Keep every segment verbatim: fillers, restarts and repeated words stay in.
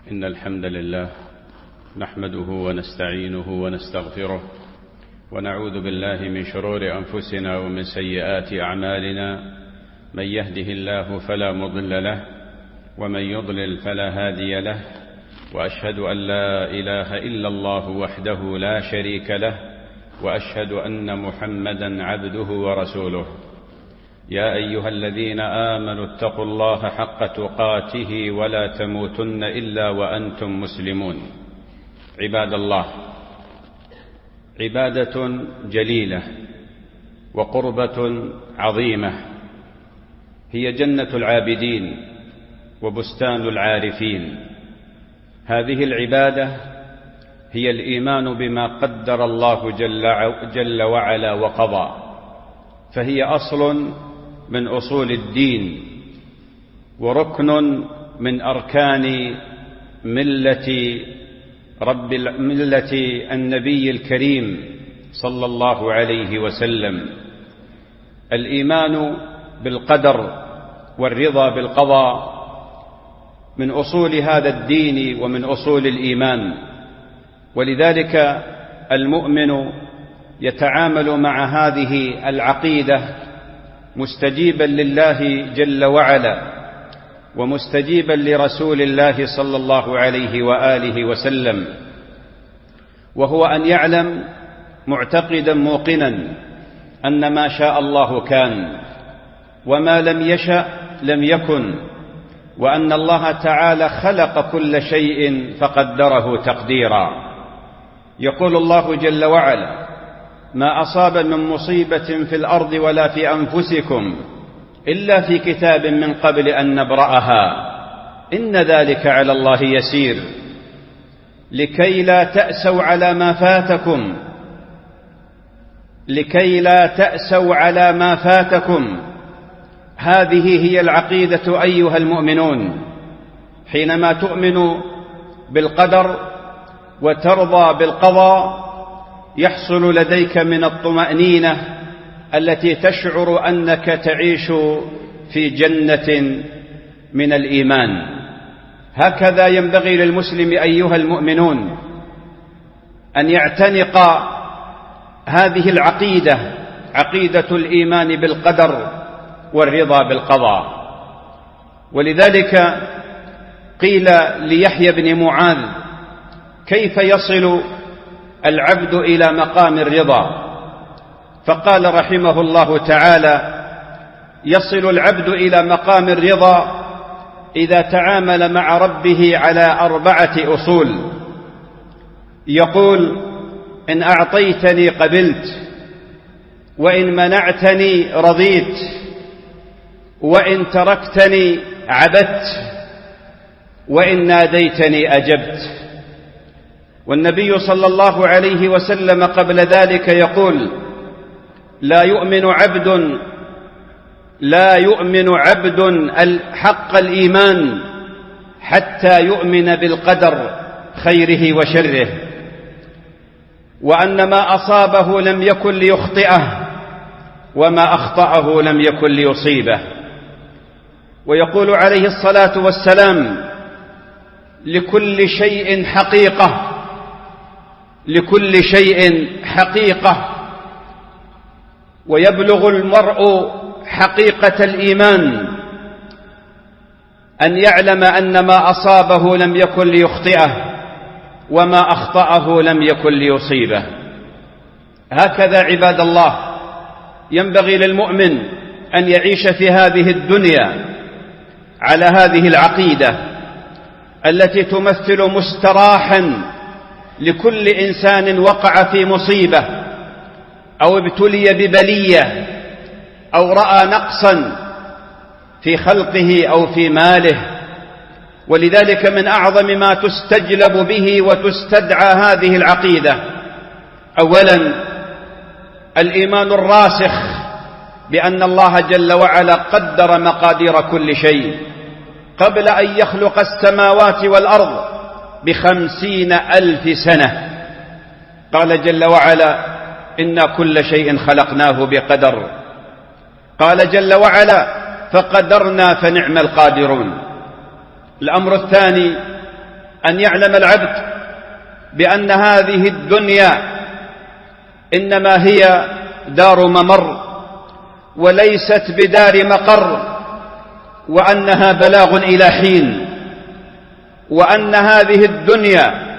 إن الحمد لله نحمده ونستعينه ونستغفره ونعوذ بالله من شرور أنفسنا ومن سيئات أعمالنا. من يهده الله فلا مضل له ومن يضلل فلا هادي له، وأشهد أن لا إله إلا الله وحده لا شريك له، وأشهد أن محمدا عبده ورسوله. يا أيها الذين آمنوا اتقوا الله حق تقاته ولا تموتن إلا وأنتم مسلمون. عباد الله، عبادة جليلة وقربة عظيمة هي جنة العابدين وبستان العارفين. هذه العبادة هي الإيمان بما قدر الله جل وعلا وقضى، فهي أصل من أصول الدين وركن من أركان ملة رب ملة النبي الكريم صلى الله عليه وسلم. الإيمان بالقدر والرضا بالقضاء من أصول هذا الدين ومن أصول الإيمان، ولذلك المؤمن يتعامل مع هذه العقيدة مستجيبا لله جل وعلا ومستجيبا لرسول الله صلى الله عليه وآله وسلم، وهو أن يعلم معتقدا موقنا أن ما شاء الله كان وما لم يشأ لم يكن، وأن الله تعالى خلق كل شيء فقدره تقديرا. يقول الله جل وعلا: ما أصاب من مصيبة في الأرض ولا في أنفسكم إلا في كتاب من قبل أن نبرأها إن ذلك على الله يسير لكي لا تأسوا على ما فاتكم لكي لا تأسوا على ما فاتكم. هذه هي العقيدة أيها المؤمنون. حينما تؤمن بالقدر وترضى بالقضاء يحصل لديك من الطمأنينة التي تشعر أنك تعيش في جنة من الإيمان. هكذا ينبغي للمسلم أيها المؤمنون أن يعتنق هذه العقيدة، عقيدة الإيمان بالقدر والرضا بالقضاء. ولذلك قيل ليحيى بن معاذ: كيف يصل العبد إلى مقام الرضا؟ فقال رحمه الله تعالى: يصل العبد إلى مقام الرضا إذا تعامل مع ربه على أربعة أصول. يقول: إن أعطيتني قبلت، وإن منعتني رضيت، وإن تركتني عبدت، وإن ناديتني أجبت. والنبي صلى الله عليه وسلم قبل ذلك يقول: لا يؤمن عبد لا يؤمن عبد حق الإيمان حتى يؤمن بالقدر خيره وشره، وأن ما أصابه لم يكن ليخطئه وما أخطأه لم يكن ليصيبه. ويقول عليه الصلاة والسلام: لكل شيء حقيقة لكل شيء حقيقة. ويبلغ المرء حقيقة الإيمان أن يعلم أن ما أصابه لم يكن ليخطئه وما أخطأه لم يكن ليصيبه. هكذا عباد الله ينبغي للمؤمن أن يعيش في هذه الدنيا على هذه العقيدة التي تمثل مستراحا لكل إنسان وقع في مصيبة أو ابتلي ببلية أو رأى نقصا في خلقه أو في ماله. ولذلك من أعظم ما تستجلب به وتستدعى هذه العقيدة أولا الإيمان الراسخ بأن الله جل وعلا قدر مقادير كل شيء قبل أن يخلق السماوات والأرض بخمسين ألف سنة. قال جل وعلا: إنا كل شيء خلقناه بقدر. قال جل وعلا: فقدرنا فنعم القادرون. الأمر الثاني أن يعلم العبد بأن هذه الدنيا إنما هي دار ممر وليست بدار مقر، وأنها بلاغ إلى حين، وأن هذه الدنيا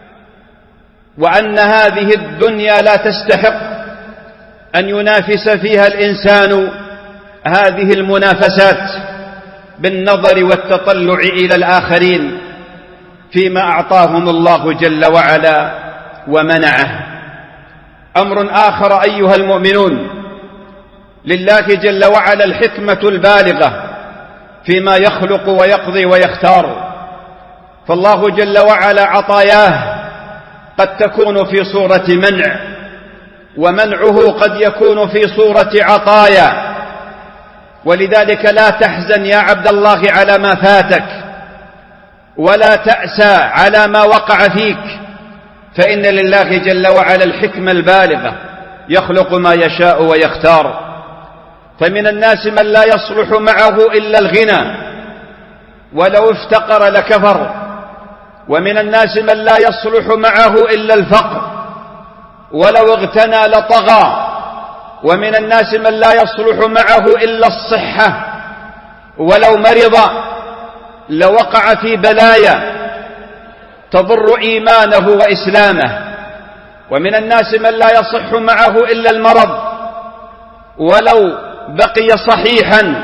وأن هذه الدنيا لا تستحق أن ينافس فيها الإنسان هذه المنافسات بالنظر والتطلع إلى الآخرين فيما أعطاهم الله جل وعلا ومنعه. أمر آخر أيها المؤمنون، لله جل وعلا الحكمة البالغة فيما يخلق ويقضي ويختار، فالله جل وعلا عطاياه قد تكون في صورة منع، ومنعه قد يكون في صورة عطايا. ولذلك لا تحزن يا عبد الله على ما فاتك، ولا تأسى على ما وقع فيك، فإن لله جل وعلا الحكمة البالغة يخلق ما يشاء ويختار. فمن الناس من لا يصلح معه إلا الغنى ولو افتقر لكفر، ومن الناس من لا يصلح معه إلا الفقر ولو اغتنى لطغى، ومن الناس من لا يصلح معه إلا الصحة ولو مرض لوقع في بلايا تضر إيمانه وإسلامه، ومن الناس من لا يصح معه إلا المرض ولو بقي صحيحا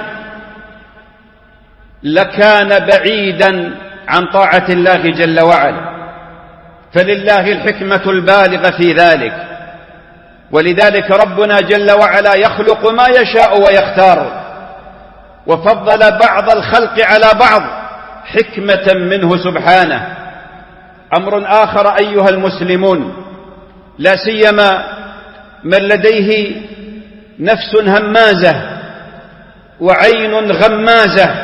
لكان بعيدا عن طاعة الله جل وعلا. فلله الحكمة البالغة في ذلك، ولذلك ربنا جل وعلا يخلق ما يشاء ويختار، وفضل بعض الخلق على بعض حكمة منه سبحانه. أمر آخر أيها المسلمون، لا سيما من لديه نفس همازة وعين غمازة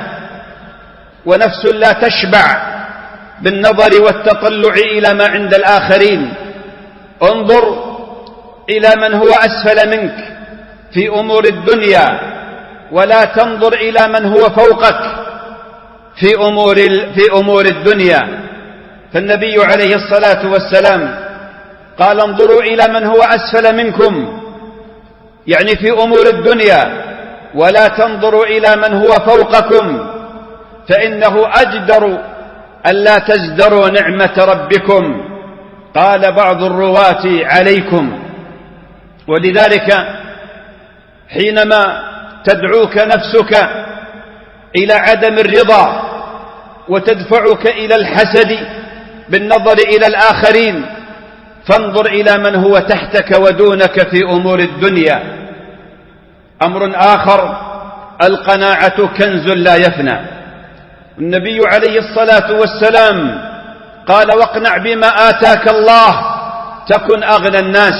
ونفس لا تشبع بالنظر والتطلع إلى ما عند الآخرين، انظر إلى من هو أسفل منك في أمور الدنيا، ولا تنظر إلى من هو فوقك في أمور, في أمور الدنيا. فالنبي عليه الصلاة والسلام قال انظروا إلى من هو أسفل منكم، يعني في أمور الدنيا، ولا تنظروا إلى من هو فوقكم، فإنه أجدر ألا تزدروا نعمة ربكم. قال بعض الرواة عليكم. ولذلك حينما تدعوك نفسك إلى عدم الرضا وتدفعك إلى الحسد بالنظر إلى الآخرين، فانظر إلى من هو تحتك ودونك في أمور الدنيا. أمر آخر، القناعة كنز لا يفنى. النبي عليه الصلاة والسلام قال واقنع بما آتاك الله تكن أغنى الناس.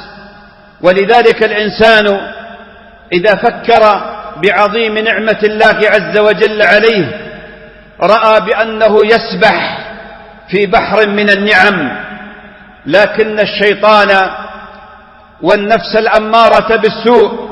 ولذلك الإنسان إذا فكر بعظيم نعمة الله عز وجل عليه رأى بأنه يسبح في بحر من النعم، لكن الشيطان والنفس الأمارة بالسوء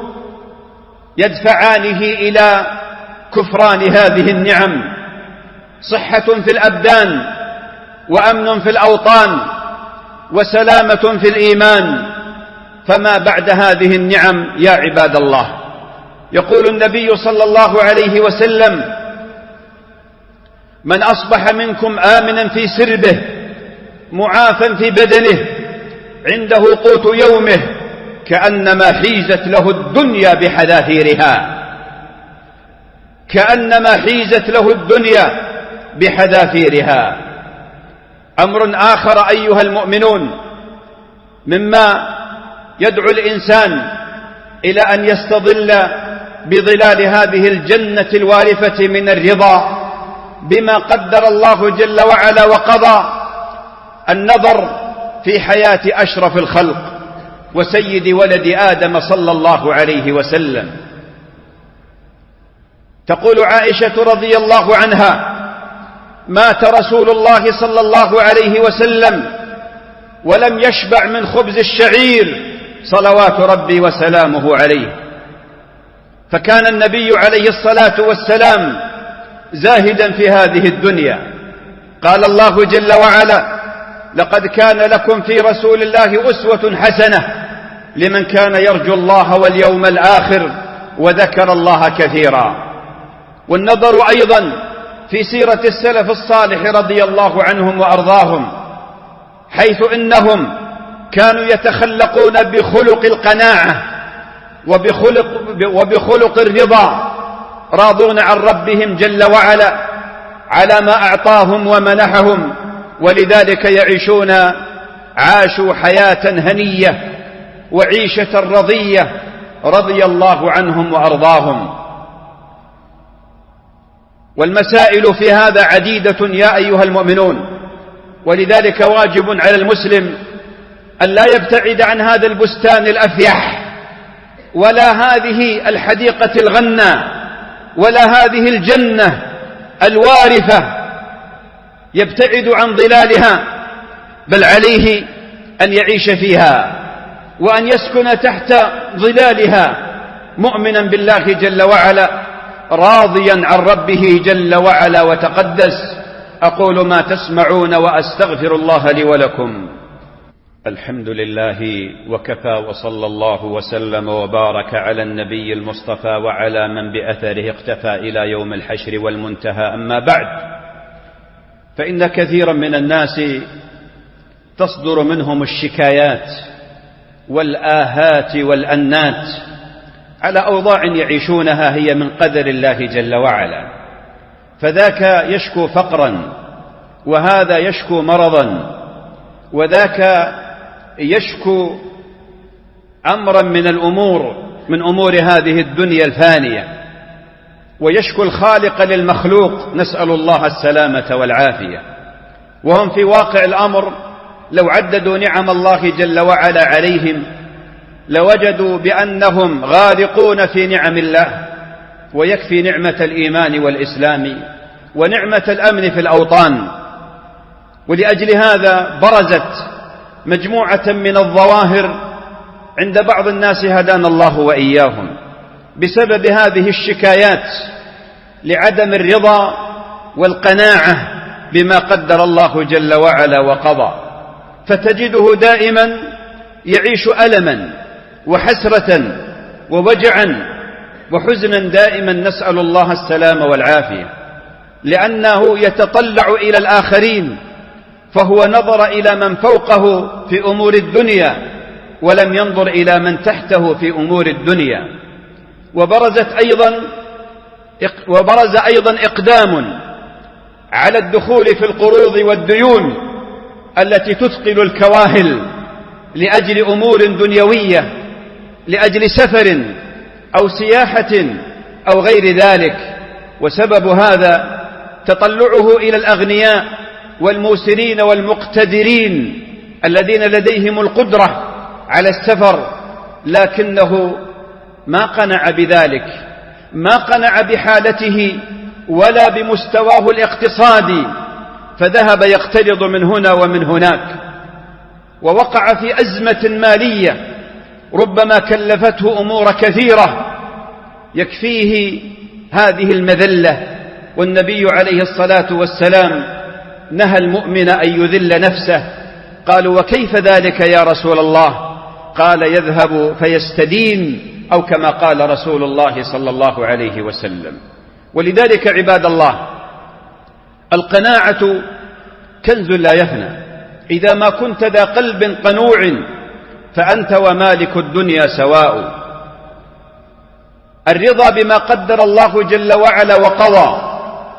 يدفعانه إلى كفران هذه النعم. صحة في الأبدان، وأمن في الأوطان، وسلامة في الإيمان، فما بعد هذه النعم يا عباد الله. يقول النبي صلى الله عليه وسلم من أصبح منكم آمنا في سربه معافا في بدنه عنده قوت يومه كأنما حيزت له الدنيا بحذافيرها، كأنما حيزت له الدنيا بحذافيرها. أمر آخر أيها المؤمنون مما يدعو الإنسان إلى أن يستظل بظلال هذه الجنة الوارفة من الرضا بما قدر الله جل وعلا وقضى، النظر في حياة أشرف الخلق وسيد ولد آدم صلى الله عليه وسلم. تقول عائشة رضي الله عنها مات رسول الله صلى الله عليه وسلم ولم يشبع من خبز الشعير صلوات ربي وسلامه عليه. فكان النبي عليه الصلاة والسلام زاهدا في هذه الدنيا، قال الله جل وعلا: لقد كان لكم في رسول الله أسوة حسنة لمن كان يرجو الله واليوم الآخر وذكر الله كثيرا. والنظر أيضا في سيرة السلف الصالح رضي الله عنهم وأرضاهم، حيث إنهم كانوا يتخلقون بخلق القناعة وبخلق, وبخلق الرضا، راضون عن ربهم جل وعلا على ما أعطاهم ومنحهم، ولذلك يعيشون عاشوا حياة هنية وعيشة رضية رضي الله عنهم وأرضاهم. والمسائل في هذا عديدة يا أيها المؤمنون، ولذلك واجب على المسلم أن لا يبتعد عن هذا البستان الأفيح، ولا هذه الحديقة الغنى، ولا هذه الجنة الوارفة يبتعد عن ظلالها، بل عليه أن يعيش فيها وأن يسكن تحت ظلالها مؤمنا بالله جل وعلا، راضيا عن ربه جل وعلا وتقدس. أقول ما تسمعون وأستغفر الله لي ولكم. الحمد لله وكفى، وصلى الله وسلم وبارك على النبي المصطفى وعلى من بأثره اقتفى إلى يوم الحشر والمنتهى. أما بعد، فإن كثيرا من الناس تصدر منهم الشكايات والآهات والأنات على أوضاع يعيشونها هي من قدر الله جل وعلا، فذاك يشكو فقرا، وهذا يشكو مرضا، وذاك يشكو أمرا من الأمور من أمور هذه الدنيا الفانية، ويشكو الخالق للمخلوق، نسأل الله السلامة والعافية. وهم في واقع الأمر لو عددوا نعم الله جل وعلا عليهم لوجدوا بأنهم غارقون في نعم الله، ويكفي نعمة الإيمان والإسلام ونعمة الأمن في الأوطان. ولأجل هذا برزت مجموعة من الظواهر عند بعض الناس هدانا الله وإياهم بسبب هذه الشكايات لعدم الرضا والقناعة بما قدر الله جل وعلا وقضى، فتجده دائما يعيش ألما وحسرة ووجعا وحزنا دائما، نسأل الله السلام والعافية، لأنه يتطلع إلى الآخرين، فهو نظر إلى من فوقه في أمور الدنيا ولم ينظر إلى من تحته في أمور الدنيا. وبرزت أيضا وبرز أيضا إقدام على الدخول في القروض والديون التي تثقل الكواهل لأجل أمور دنيوية، لأجل سفر أو سياحة أو غير ذلك. وسبب هذا تطلعه إلى الأغنياء والموسرين والمقتدرين الذين لديهم القدرة على السفر، لكنه ما قنع بذلك، ما قنع بحالته ولا بمستواه الاقتصادي، فذهب يقترض من هنا ومن هناك، ووقع في أزمة مالية ربما كلفته أمور كثيرة يكفيه هذه المذلة. والنبي عليه الصلاة والسلام نهى المؤمن أن يذل نفسه. قالوا: وكيف ذلك يا رسول الله؟ قال: يذهب فيستدين، أو كما قال رسول الله صلى الله عليه وسلم. ولذلك عباد الله، القناعة كنز لا يفنى. إذا ما كنت ذا قلب قنوع فأنت ومالك الدنيا سواء. الرضا بما قدر الله جل وعلا وقضى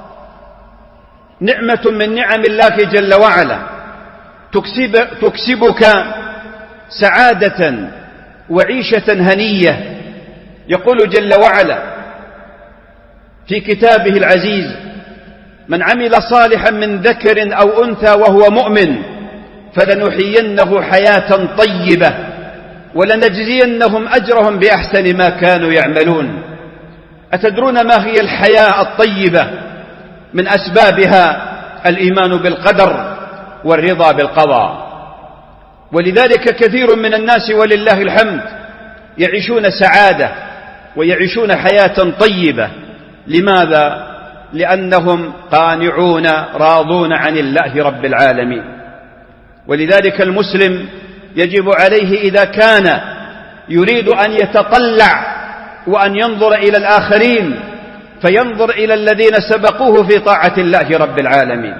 نعمة من نعم الله جل وعلا تكسب تكسبك سعادة وعيشة هنية. يقول جل وعلا في كتابه العزيز: من عمل صالحا من ذكر أو أنثى وهو مؤمن فلنحيينه حياة طيبة ولنجزينهم أجرهم بأحسن ما كانوا يعملون. أتدرون ما هي الحياة الطيبة؟ من أسبابها الإيمان بالقدر والرضا بالقضاء. ولذلك كثير من الناس ولله الحمد يعيشون سعادة ويعيشون حياة طيبة. لماذا؟ لأنهم قانعون راضون عن الله رب العالمين. ولذلك المسلم يجب عليه إذا كان يريد أن يتطلع وأن ينظر إلى الآخرين فينظر إلى الذين سبقوه في طاعة الله رب العالمين.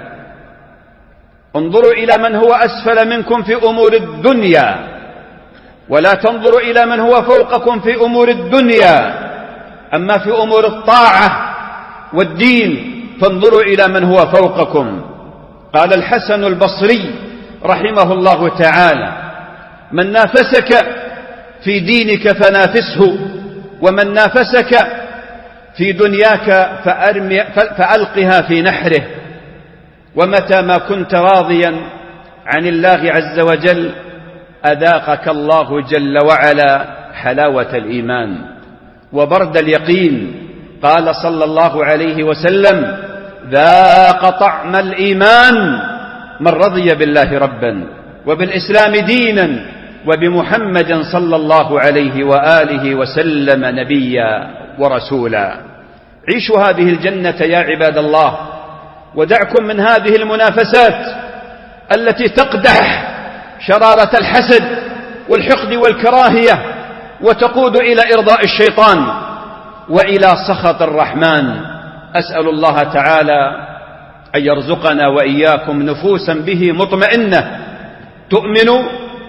انظروا إلى من هو أسفل منكم في أمور الدنيا، ولا تنظروا إلى من هو فوقكم في أمور الدنيا. أما في أمور الطاعة والدين فانظروا إلى من هو فوقكم. قال الحسن البصري رحمه الله تعالى: من نافسك في دينك فنافسه، ومن نافسك في دنياك فأرمي فألقها في نحره. ومتى ما كنت راضيا عن الله عز وجل أذاقك الله جل وعلا حلاوة الإيمان وبرد اليقين. قال صلى الله عليه وسلم: ذاق طعم الإيمان من رضي بالله ربا وبالإسلام دينا وبمحمد صلى الله عليه وآله وسلم نبيا ورسولا. عيشوا هذه الجنة يا عباد الله، ودعكم من هذه المنافسات التي تقدح شرارة الحسد والحقد والكراهية وتقود إلى إرضاء الشيطان وإلى سخط الرحمن. أسأل الله تعالى أن يرزقنا وإياكم نفوسا به مطمئنة تؤمن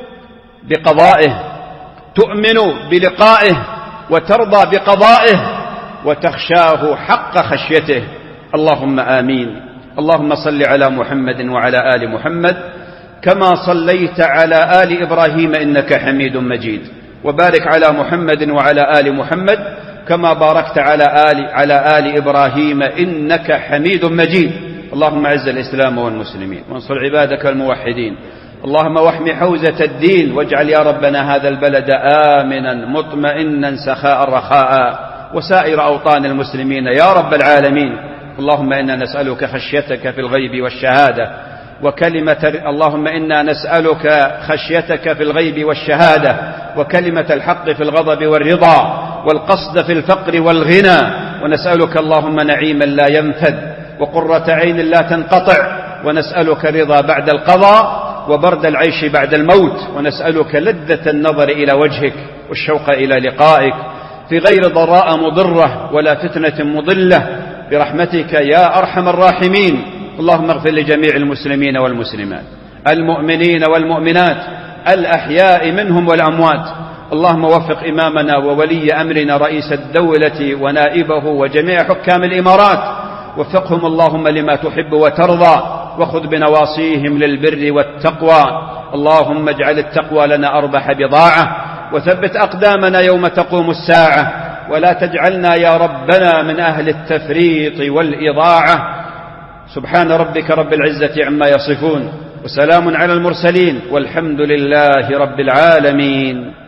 بقضائه، تؤمن بلقائه، وترضى بقضائه، وتخشاه حق خشيته. اللهم آمين. اللهم صل على محمد وعلى آل محمد كما صليت على آل إبراهيم إنك حميد مجيد، وبارك على محمد وعلى آل محمد كما باركت على آل, على آل إبراهيم إنك حميد مجيد. اللهم أعز الإسلام والمسلمين وانصر عبادك الموحدين. اللهم واحم حوزة الدين، واجعل يا ربنا هذا البلد آمنا مطمئنا سخاء رخاء، وسائر أوطان المسلمين يا رب العالمين. اللهم إنا نسألك خشيتك في الغيب والشهادة وكلمة اللهم إنا نسألك خشيتك في الغيب والشهادة وكلمة الحق في الغضب والرضا والقصد في الفقر والغنى، ونسألك اللهم نعيما لا ينفد وقرة عين لا تنقطع، ونسألك رضا بعد القضاء وبرد العيش بعد الموت، ونسألك لذة النظر إلى وجهك والشوق إلى لقائك في غير ضراء مضرة ولا فتنة مضلة برحمتك يا أرحم الراحمين. اللهم اغفر لجميع المسلمين والمسلمات المؤمنين والمؤمنات الأحياء منهم والأموات. اللهم وفق إمامنا وولي أمرنا رئيس الدولة ونائبه وجميع حكام الإمارات، وفقهم اللهم لما تحب وترضى، وخذ بنواصيهم للبر والتقوى. اللهم اجعل التقوى لنا أربح بضاعة، وثبت أقدامنا يوم تقوم الساعة، ولا تجعلنا يا ربنا من أهل التفريط والإضاعة. سبحان ربك رب العزة عما يصفون، وسلام على المرسلين، والحمد لله رب العالمين.